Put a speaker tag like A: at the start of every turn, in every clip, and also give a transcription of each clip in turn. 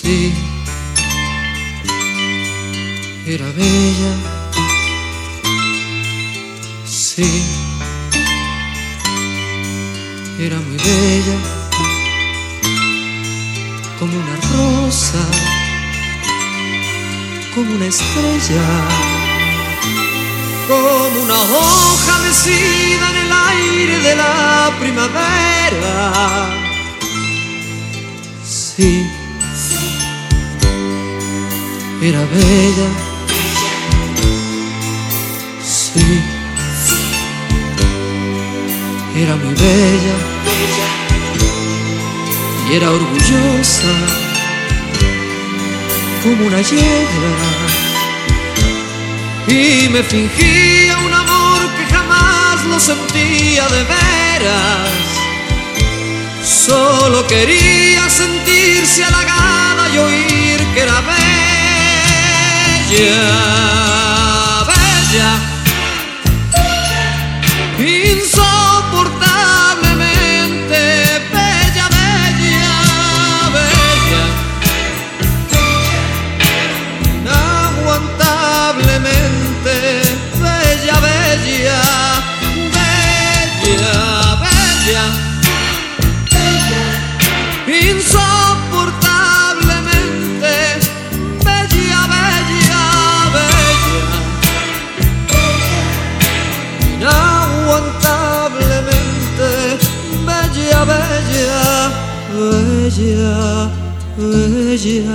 A: Sí, era bella. Sí, era muy bella, como una rosa, como una estrella, como una hoja mecida en el aire de la primavera. Sí, era bella. Sí, era muy bella y era orgullosa como una yegua, y me fingía un amor que jamás lo sentía de veras. Solo quería sentirse halagada y oír que era bella, bella, insoportablemente bella, bella, bella, inaguantablemente bella, bella, bella, bella, insoportablemente bella, bella, bella, inaguantablemente bella, bella, bella, bella,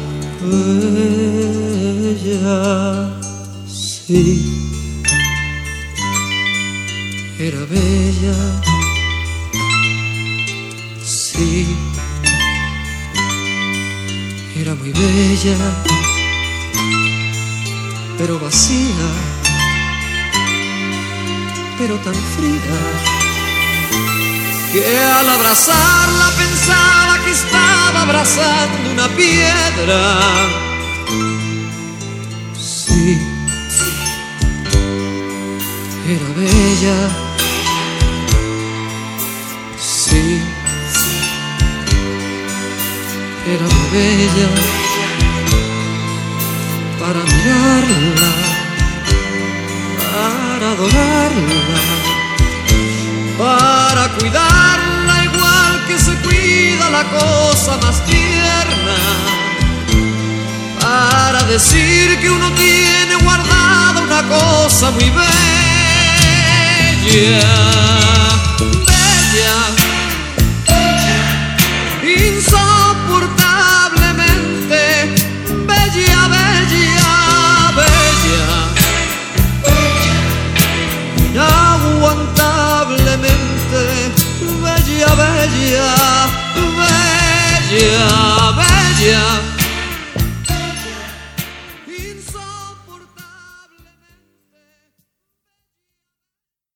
A: bella. Sí, era bella. Sí, era muy bella, pero vacía, pero tan fría, que al abrazarla pensaba que estaba abrazando una piedra. Sí, era bella. Sí, era muy bella para mirarla, para adorarla, para cuidarla igual que se cuida la cosa más tierna, para decir que uno tiene guardada una cosa muy bella, bella, insoportablemente bella, bella, bella, inaguantablemente bella, bella, bella, bella.